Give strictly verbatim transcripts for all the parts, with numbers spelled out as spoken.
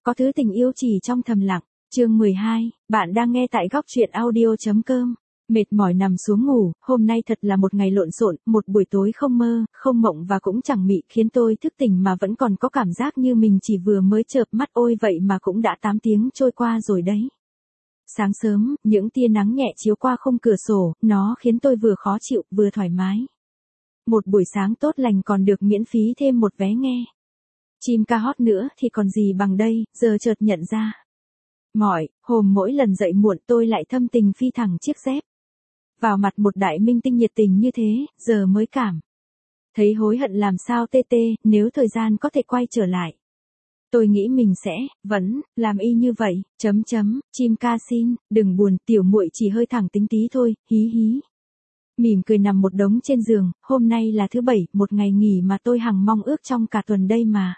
Có thứ tình yêu chỉ trong thầm lặng. Chương mười hai, bạn đang nghe tại góc truyện audio chấm com. Mệt mỏi nằm xuống ngủ, hôm nay thật là một ngày lộn xộn, một buổi tối không mơ, không mộng và cũng chẳng mị khiến tôi thức tỉnh mà vẫn còn có cảm giác như mình chỉ vừa mới chợp mắt, ôi vậy mà cũng đã tám tiếng trôi qua rồi đấy. Sáng sớm, những tia nắng nhẹ chiếu qua khung cửa sổ, nó khiến tôi vừa khó chịu, vừa thoải mái. Một buổi sáng tốt lành còn được miễn phí thêm một vé nghe. Chim ca hót nữa thì còn gì bằng đây, giờ chợt nhận ra. Mỏi, hôm mỗi lần dậy muộn tôi lại thâm tình phi thẳng chiếc dép. Vào mặt một đại minh tinh nhiệt tình như thế, giờ mới cảm. Thấy hối hận làm sao tê tê, nếu thời gian có thể quay trở lại. Tôi nghĩ mình sẽ, vẫn, làm y như vậy, chấm chấm, chim ca xin, đừng buồn, tiểu muội chỉ hơi thẳng tính tí thôi, hí hí. Mỉm cười nằm một đống trên giường, hôm nay là thứ bảy, một ngày nghỉ mà tôi hằng mong ước trong cả tuần đây mà.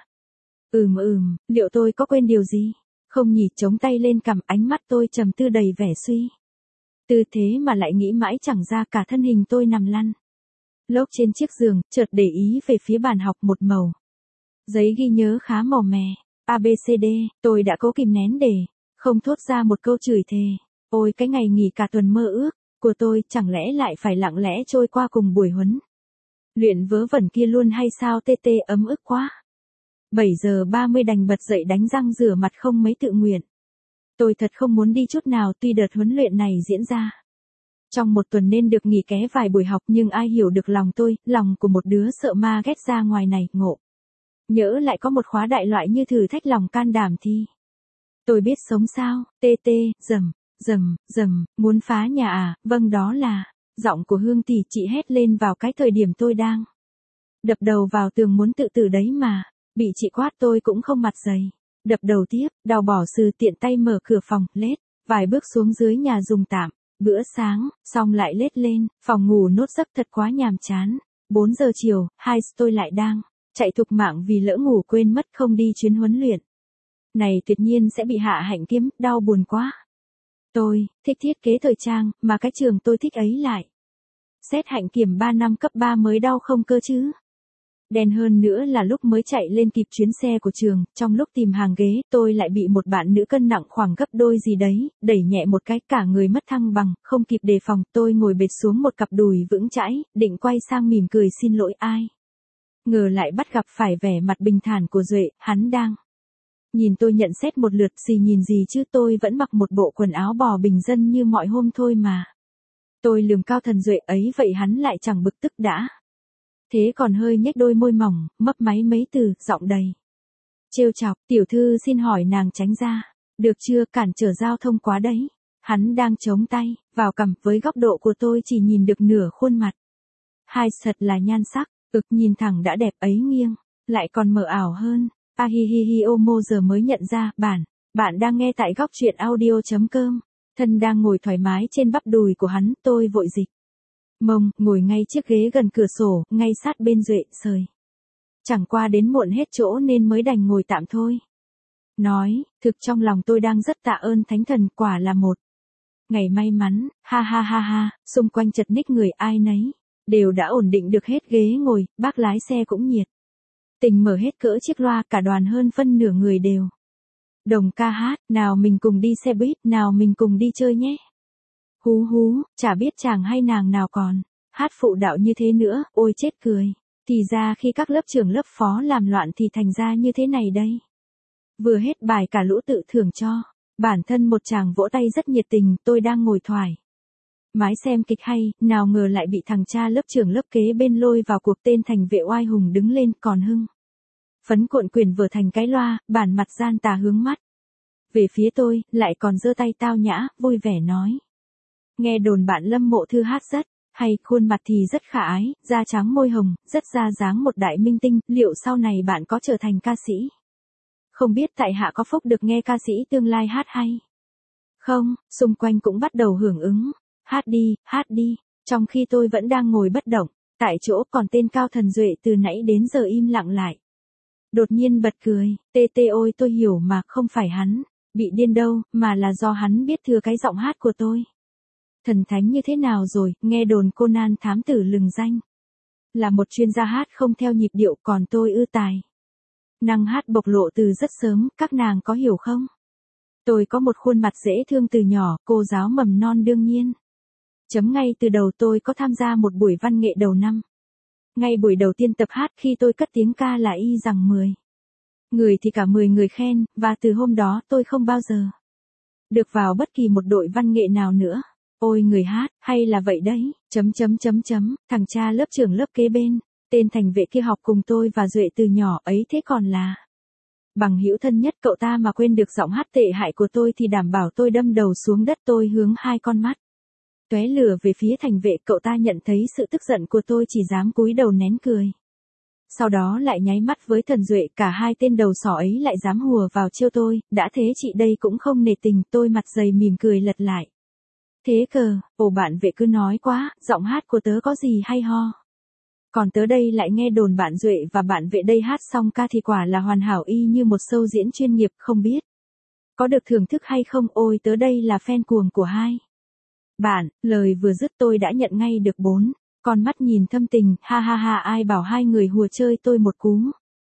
Ừm ừm, liệu tôi có quên điều gì? Không nhỉ, chống tay lên cằm, ánh mắt tôi trầm tư đầy vẻ suy. Tư thế mà lại nghĩ mãi chẳng ra, cả thân hình tôi nằm lăn lốc trên chiếc giường, chợt để ý về phía bàn học một màu. Giấy ghi nhớ khá màu mè, a bê xê đê, tôi đã cố kìm nén để không thốt ra một câu chửi thề. Ôi cái ngày nghỉ cả tuần mơ ước của tôi chẳng lẽ lại phải lặng lẽ trôi qua cùng buổi huấn luyện vớ vẩn kia luôn hay sao tê tê, ấm ức quá. bảy giờ ba mươi đành bật dậy đánh răng rửa mặt không mấy tự nguyện. Tôi thật không muốn đi chút nào, tuy đợt huấn luyện này diễn ra trong một tuần nên được nghỉ ké vài buổi học, nhưng ai hiểu được lòng tôi, lòng của một đứa sợ ma ghét ra ngoài này, ngộ. Nhỡ lại có một khóa đại loại như thử thách lòng can đảm thì tôi biết sống sao, tê tê, rầm, rầm, rầm, muốn phá nhà à, vâng đó là, giọng của Hương tỷ chị hét lên vào cái thời điểm tôi đang đập đầu vào tường muốn tự tử đấy mà, bị chị quát tôi cũng không mặt dày. Đập đầu tiếp, đào bỏ sự tiện tay mở cửa phòng, lết, vài bước xuống dưới nhà dùng tạm, bữa sáng, xong lại lết lên, phòng ngủ nốt giấc thật quá nhàm chán. bốn giờ chiều, hai tôi lại đang chạy thục mạng vì lỡ ngủ quên mất không đi chuyến huấn luyện. Này tuyệt nhiên sẽ bị hạ hạnh kiếm, đau buồn quá. Tôi, thích thiết kế thời trang, mà cái trường tôi thích ấy lại. Xét hạnh kiểm ba năm cấp ba mới đau không cơ chứ. Đen hơn nữa là lúc mới chạy lên kịp chuyến xe của trường, trong lúc tìm hàng ghế, tôi lại bị một bạn nữ cân nặng khoảng gấp đôi gì đấy, đẩy nhẹ một cái, cả người mất thăng bằng, không kịp đề phòng, tôi ngồi bệt xuống một cặp đùi vững chãi, định quay sang mỉm cười xin lỗi ai. Ngờ lại bắt gặp phải vẻ mặt bình thản của Duệ, hắn đang nhìn tôi nhận xét một lượt, gì nhìn gì chứ, tôi vẫn mặc một bộ quần áo bò bình dân như mọi hôm thôi mà. Tôi lườm cao thần Duệ ấy, vậy hắn lại chẳng bực tức đã. Thế còn hơi nhếch đôi môi mỏng, mấp máy mấy từ, giọng đầy trêu chọc, tiểu thư xin hỏi nàng tránh ra, được chưa, cản trở giao thông quá đấy. Hắn đang chống tay vào cằm, với góc độ của tôi chỉ nhìn được nửa khuôn mặt. Hai thật là nhan sắc, ực nhìn thẳng đã đẹp ấy, nghiêng lại còn mờ ảo hơn. A hi hi hi, ô mô giờ mới nhận ra, bản, bạn đang nghe tại góc truyện audio chấm com. Thân đang ngồi thoải mái trên bắp đùi của hắn, tôi vội dịch mông, ngồi ngay chiếc ghế gần cửa sổ, ngay sát bên Duệ, sời. Chẳng qua đến muộn hết chỗ nên mới đành ngồi tạm thôi. Nói, thực trong lòng tôi đang rất tạ ơn thánh thần, quả là một ngày may mắn, ha ha ha ha, xung quanh chật ních người ai nấy, đều đã ổn định được hết ghế ngồi, bác lái xe cũng nhiệt tình mở hết cỡ chiếc loa, cả đoàn hơn phân nửa người đều đồng ca hát, nào mình cùng đi xe buýt, nào mình cùng đi chơi nhé. Hú hú, chả biết chàng hay nàng nào còn hát phụ đạo như thế nữa, ôi chết cười. Thì ra khi các lớp trưởng lớp phó làm loạn thì thành ra như thế này đây. Vừa hết bài cả lũ tự thưởng cho bản thân một chàng vỗ tay rất nhiệt tình, tôi đang ngồi thoải mái xem kịch hay, nào ngờ lại bị thằng cha lớp trưởng lớp kế bên lôi vào cuộc, tên thành vệ oai hùng đứng lên, còn hưng phấn cuộn quyền vừa thành cái loa, bản mặt gian tà hướng mắt về phía tôi, lại còn giơ tay tao nhã, vui vẻ nói. Nghe đồn bạn Lâm Mộ Thư hát rất hay, khuôn mặt thì rất khả ái, da trắng môi hồng, rất ra dáng một đại minh tinh, liệu sau này bạn có trở thành ca sĩ? Không biết tại hạ có phúc được nghe ca sĩ tương lai hát hay không? Xung quanh cũng bắt đầu hưởng ứng. Hát đi, hát đi, trong khi tôi vẫn đang ngồi bất động tại chỗ, còn tên cao thần Duệ từ nãy đến giờ im lặng lại. Đột nhiên bật cười, tê tê ôi tôi hiểu mà, không phải hắn bị điên đâu, mà là do hắn biết thừa cái giọng hát của tôi. Thần thánh như thế nào rồi, nghe đồn Conan thám tử lừng danh là một chuyên gia hát không theo nhịp điệu, còn tôi ư tài Năng hát bộc lộ từ rất sớm, các nàng có hiểu không? Tôi có một khuôn mặt dễ thương từ nhỏ, cô giáo mầm non đương nhiên. Chấm ngay từ đầu tôi có tham gia một buổi văn nghệ đầu năm. Ngay buổi đầu tiên tập hát khi tôi cất tiếng ca là y rằng mười. Người thì cả mười người khen, và từ hôm đó tôi không bao giờ được vào bất kỳ một đội văn nghệ nào nữa. Ôi người hát, hay là vậy đấy, chấm chấm chấm chấm, thằng cha lớp trưởng lớp kế bên, tên thành vệ kia học cùng tôi và Duệ từ nhỏ ấy thế còn là bằng hữu thân nhất cậu ta mà quên được giọng hát tệ hại của tôi thì đảm bảo tôi đâm đầu xuống đất. Tôi hướng hai con mắt tóe lửa về phía thành vệ, cậu ta nhận thấy sự tức giận của tôi chỉ dám cúi đầu nén cười. Sau đó lại nháy mắt với Thần Duệ, cả hai tên đầu sỏ ấy lại dám hùa vào trêu tôi, đã thế chị đây cũng không nể tình, tôi mặt dày mỉm cười lật lại. Thế cờ, ồ bạn vệ cứ nói quá, giọng hát của tớ có gì hay ho. Còn tớ đây lại nghe đồn bạn Duệ và bạn vệ đây hát xong ca thì quả là hoàn hảo y như một show diễn chuyên nghiệp, không biết có được thưởng thức hay không. Ôi tớ đây là fan cuồng của hai bạn. Lời vừa dứt tôi đã nhận ngay được bốn con mắt nhìn thâm tình, ha ha ha, ai bảo hai người hùa chơi tôi một cú.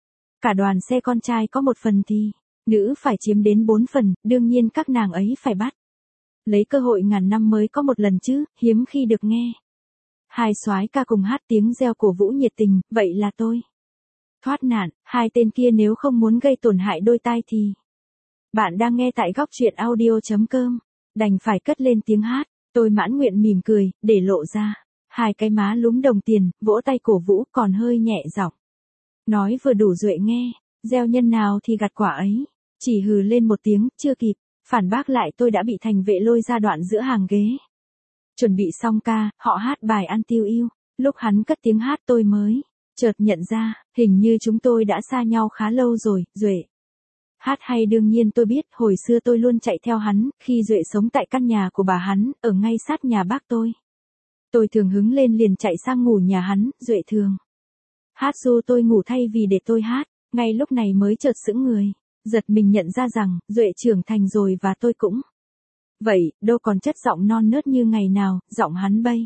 Cả đoàn xe con trai có một phần thì nữ phải chiếm đến bốn phần, đương nhiên các nàng ấy phải bắt lấy cơ hội ngàn năm mới có một lần chứ, hiếm khi được nghe hai soái ca cùng hát tiếng reo cổ vũ nhiệt tình, vậy là tôi thoát nạn. Hai tên kia nếu không muốn gây tổn hại đôi tai thì bạn đang nghe tại góc truyện audio chấm com, đành phải cất lên tiếng hát. Tôi mãn nguyện mỉm cười, để lộ ra hai cái má lúm đồng tiền, vỗ tay cổ vũ, còn hơi nhẹ giọng nói vừa đủ Duệ nghe, gieo nhân nào thì gặt quả ấy. Chỉ hừ lên một tiếng, chưa kịp phản bác lại tôi đã bị thành vệ lôi ra đoạn giữa hàng ghế. Chuẩn bị xong ca, họ hát bài Ăn Tiêu Yêu. Lúc hắn cất tiếng hát tôi mới chợt nhận ra, hình như chúng tôi đã xa nhau khá lâu rồi. Duệ hát hay đương nhiên tôi biết, hồi xưa tôi luôn chạy theo hắn, khi Duệ sống tại căn nhà của bà hắn, ở ngay sát nhà bác tôi. Tôi thường hứng lên liền chạy sang ngủ nhà hắn, Duệ thường hát ru tôi ngủ thay vì để tôi hát. Ngay lúc này mới chợt sững người, giật mình nhận ra rằng, Duệ trưởng thành rồi và tôi cũng vậy, đâu còn chất giọng non nớt như ngày nào. Giọng hắn bây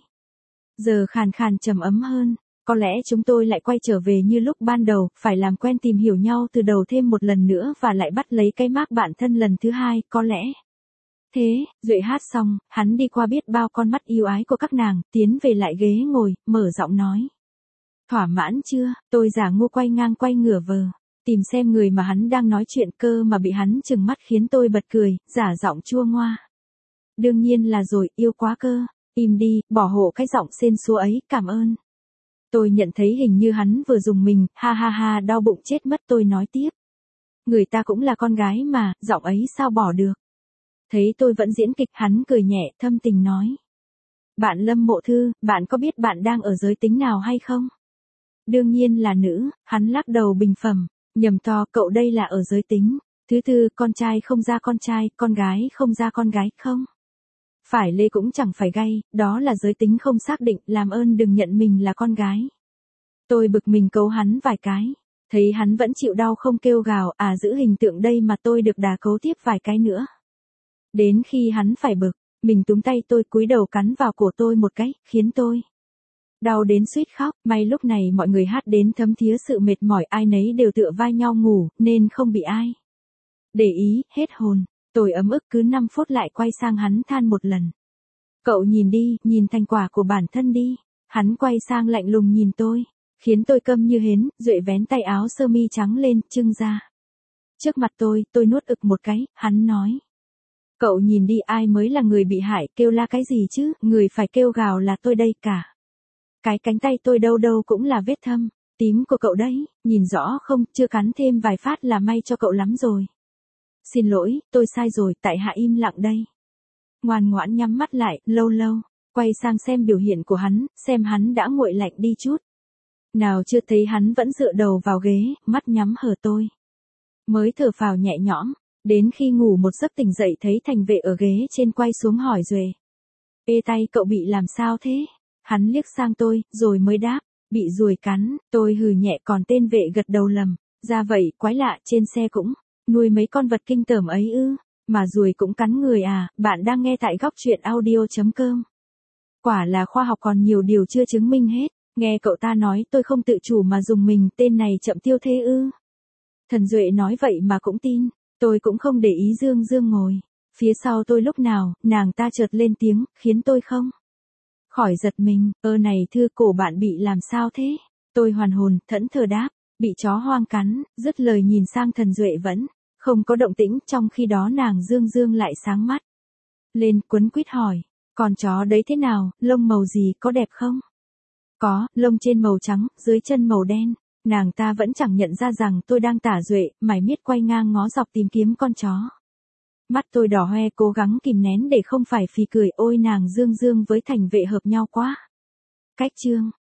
giờ khàn khàn trầm ấm hơn. Có lẽ chúng tôi lại quay trở về như lúc ban đầu, phải làm quen tìm hiểu nhau từ đầu thêm một lần nữa và lại bắt lấy cái mác bạn thân lần thứ hai, có lẽ. Thế, Duệ hát xong, hắn đi qua biết bao con mắt yêu ái của các nàng, tiến về lại ghế ngồi, mở giọng nói. Thỏa mãn chưa? Tôi giả ngu quay ngang quay ngửa vờ tìm xem người mà hắn đang nói chuyện, cơ mà bị hắn trừng mắt khiến tôi bật cười, giả giọng chua ngoa. Đương nhiên là rồi, yêu quá cơ. Im đi, bỏ hộ cái giọng sên súa ấy, cảm ơn. Tôi nhận thấy hình như hắn vừa dùng mình, ha ha ha, đau bụng chết mất. Tôi nói tiếp. Người ta cũng là con gái mà, giọng ấy sao bỏ được. Thấy tôi vẫn diễn kịch, hắn cười nhẹ, thâm tình nói. Bạn Lâm Mộ Thư, bạn có biết bạn đang ở giới tính nào hay không? Đương nhiên là nữ. Hắn lắc đầu bình phẩm, nhầm to, cậu đây là ở giới tính thứ tư, con trai không ra con trai, con gái không ra con gái. Không phải lê cũng chẳng phải gay, đó là giới tính không xác định, làm ơn đừng nhận mình là con gái. Tôi bực mình cấu hắn vài cái, thấy hắn vẫn chịu đau không kêu gào, à giữ hình tượng đây mà tôi được đà cấu tiếp vài cái nữa. Đến khi hắn phải bực, mình túm tay tôi cúi đầu cắn vào cổ tôi một cái, khiến tôi đau đến suýt khóc. May lúc này mọi người hát đến thấm thía sự mệt mỏi, ai nấy đều tựa vai nhau ngủ, nên không bị ai để ý, hết hồn. Tôi ấm ức cứ năm phút lại quay sang hắn than một lần. Cậu nhìn đi, nhìn thành quả của bản thân đi. Hắn quay sang lạnh lùng nhìn tôi, khiến tôi câm như hến. Duệ vén tay áo sơ mi trắng lên, trưng ra trước mặt tôi. Tôi nuốt ực một cái, hắn nói. Cậu nhìn đi, ai mới là người bị hại, kêu la cái gì chứ, người phải kêu gào là tôi đây. Cả cái cánh tay tôi đâu đâu cũng là vết thâm tím của cậu đấy, nhìn rõ không, chưa cắn thêm vài phát là may cho cậu lắm rồi. Xin lỗi, tôi sai rồi, tại hạ im lặng đây. Ngoan ngoãn nhắm mắt lại, lâu lâu quay sang xem biểu hiện của hắn, xem hắn đã nguội lạnh đi chút nào chưa. Thấy hắn vẫn dựa đầu vào ghế, mắt nhắm hờ, tôi mới thở phào nhẹ nhõm. Đến khi ngủ một giấc tỉnh dậy thấy thành vệ ở ghế trên quay xuống hỏi Duệ. Ê tay cậu bị làm sao thế? Hắn liếc sang tôi, rồi mới đáp. Bị ruồi cắn. Tôi hừ nhẹ, còn tên vệ gật đầu lầm. Ra vậy, quái lạ, trên xe cũng nuôi mấy con vật kinh tởm ấy ư? Mà ruồi cũng cắn người à? Bạn đang nghe tại góc truyện audio chấm com. Quả là khoa học còn nhiều điều chưa chứng minh hết. Nghe cậu ta nói tôi không tự chủ mà dùng mình, tên này chậm tiêu thế ư? Thần Duệ nói vậy mà cũng tin, tôi cũng không để ý Dương Dương ngồi. Phía sau tôi lúc nào, nàng ta chợt lên tiếng, khiến tôi không khỏi giật mình, ơ này thưa cổ bạn bị làm sao thế? Tôi hoàn hồn, thẫn thờ đáp, bị chó hoang cắn, dứt lời nhìn sang Thần Duệ vẫn không có động tĩnh, trong khi đó nàng Dương Dương lại sáng mắt lên, quấn quýt hỏi, con chó đấy thế nào, lông màu gì, có đẹp không? Có, lông trên màu trắng, dưới chân màu đen. Nàng ta vẫn chẳng nhận ra rằng tôi đang tả Duệ, mải miết quay ngang ngó dọc tìm kiếm con chó. Mắt tôi đỏ hoe cố gắng kìm nén để không phải phì cười, ôi nàng Dương Dương với Thành Vệ hợp nhau quá. Cách chương